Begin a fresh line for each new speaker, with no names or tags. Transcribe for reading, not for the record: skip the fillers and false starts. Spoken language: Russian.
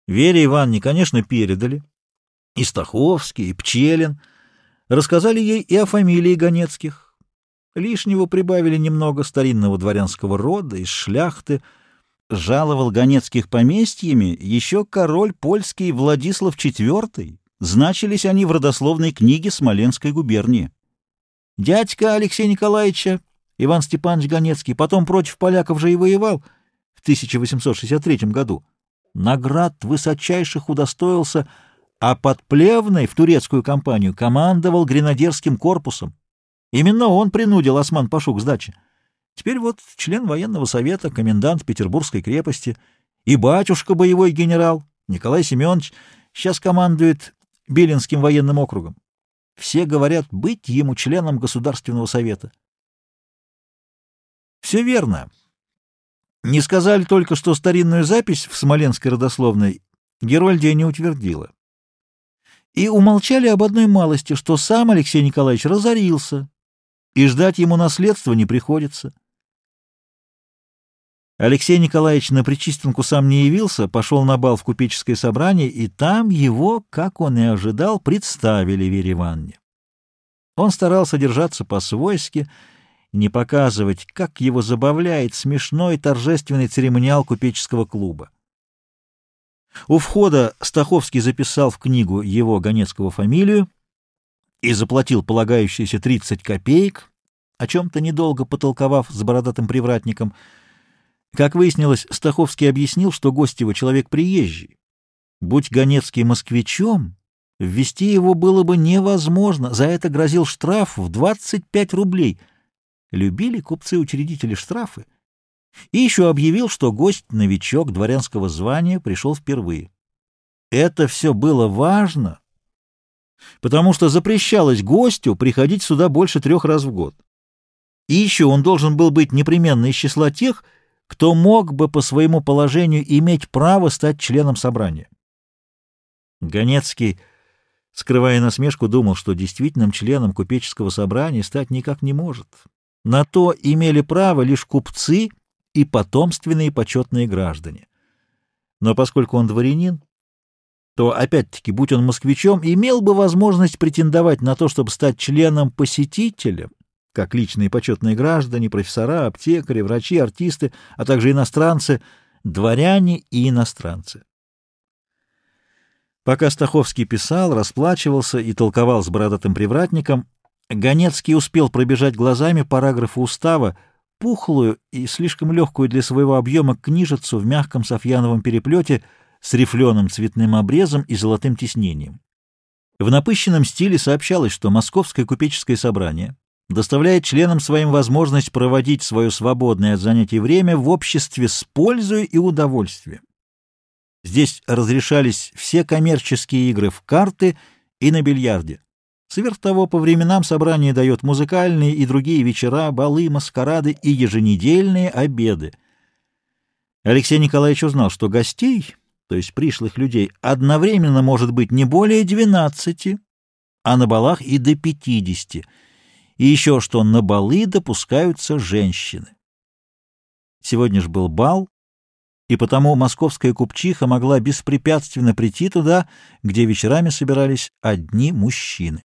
Вере Ивановне, конечно, передали. И Стаховский, и Пчелин. Рассказали ей и о фамилии Ганецких. Лишнего прибавили немного старинного дворянского рода, из шляхты. Жаловал Ганецких поместьями еще король польский Владислав IV. Значились они в родословной книге Смоленской губернии. Дядька Алексея Николаевича, Иван Степанович Ганецкий, потом против поляков же и воевал в 1863 году. Наград высочайших удостоился, а под Плевной в турецкую кампанию командовал гренадерским корпусом. Именно он принудил Осман-Пашу к сдаче. Теперь вот член военного совета, комендант Петербургской крепости, и батюшка боевой генерал Николай Семенович сейчас командует Белинским военным округом. Все говорят быть ему членом Государственного совета. Все верно. Не сказали только, что старинную запись в смоленской родословной Герольдия не утвердила. И умолчали об одной малости, что сам Алексей Николаевич разорился, и ждать ему наследства не приходится. Алексей Николаевич на Пречистенку сам не явился, пошел на бал в купеческое собрание, и там его, как он и ожидал, представили Вере Ивановне. Он старался держаться по-свойски, не показывать, как его забавляет смешной торжественный церемониал купеческого клуба. У входа Стаховский записал в книгу его Ганецкого фамилию и заплатил полагающиеся 30 копеек, о чем-то недолго потолковав с бородатым привратником. Как выяснилось, Стаховский объяснил, что гость его человек приезжий. Будь Ганецкий москвичом, ввести его было бы невозможно, за это грозил штраф в 25 рублей. Любили купцы-учредители штрафы. И еще объявил, что гость-новичок дворянского звания пришел впервые. Это все было важно, потому что запрещалось гостю приходить сюда больше 3 раз в год. И еще он должен был быть непременно из числа тех, кто мог бы по своему положению иметь право стать членом собрания. Ганецкий, скрывая насмешку, думал, что действительным членом купеческого собрания стать никак не может. На то имели право лишь купцы и потомственные почетные граждане. Но поскольку он дворянин, то, опять-таки, будь он москвичом, имел бы возможность претендовать на то, чтобы стать членом-посетителем, как личные почетные граждане, профессора, аптекари, врачи, артисты, а также иностранцы, дворяне и иностранцы. Пока Стаховский писал, расплачивался и толковал с бородатым привратником, Ганецкий успел пробежать глазами параграфы устава, пухлую и слишком легкую для своего объема книжицу в мягком софьяновом переплете с рифленым цветным обрезом и золотым тиснением. В напыщенном стиле сообщалось, что Московское купеческое собрание доставляет членам своим возможность проводить свое свободное от занятий время в обществе с пользой и удовольствием. Здесь разрешались все коммерческие игры в карты и на бильярде. Сверх того, по временам собрание дает музыкальные и другие вечера, балы, маскарады и еженедельные обеды. Алексей Николаевич узнал, что гостей, то есть пришлых людей, одновременно может быть не более 12, а на балах и до 50, и еще что на балы допускаются женщины. Сегодня же был бал, и потому московская купчиха могла беспрепятственно прийти туда, где вечерами собирались одни мужчины.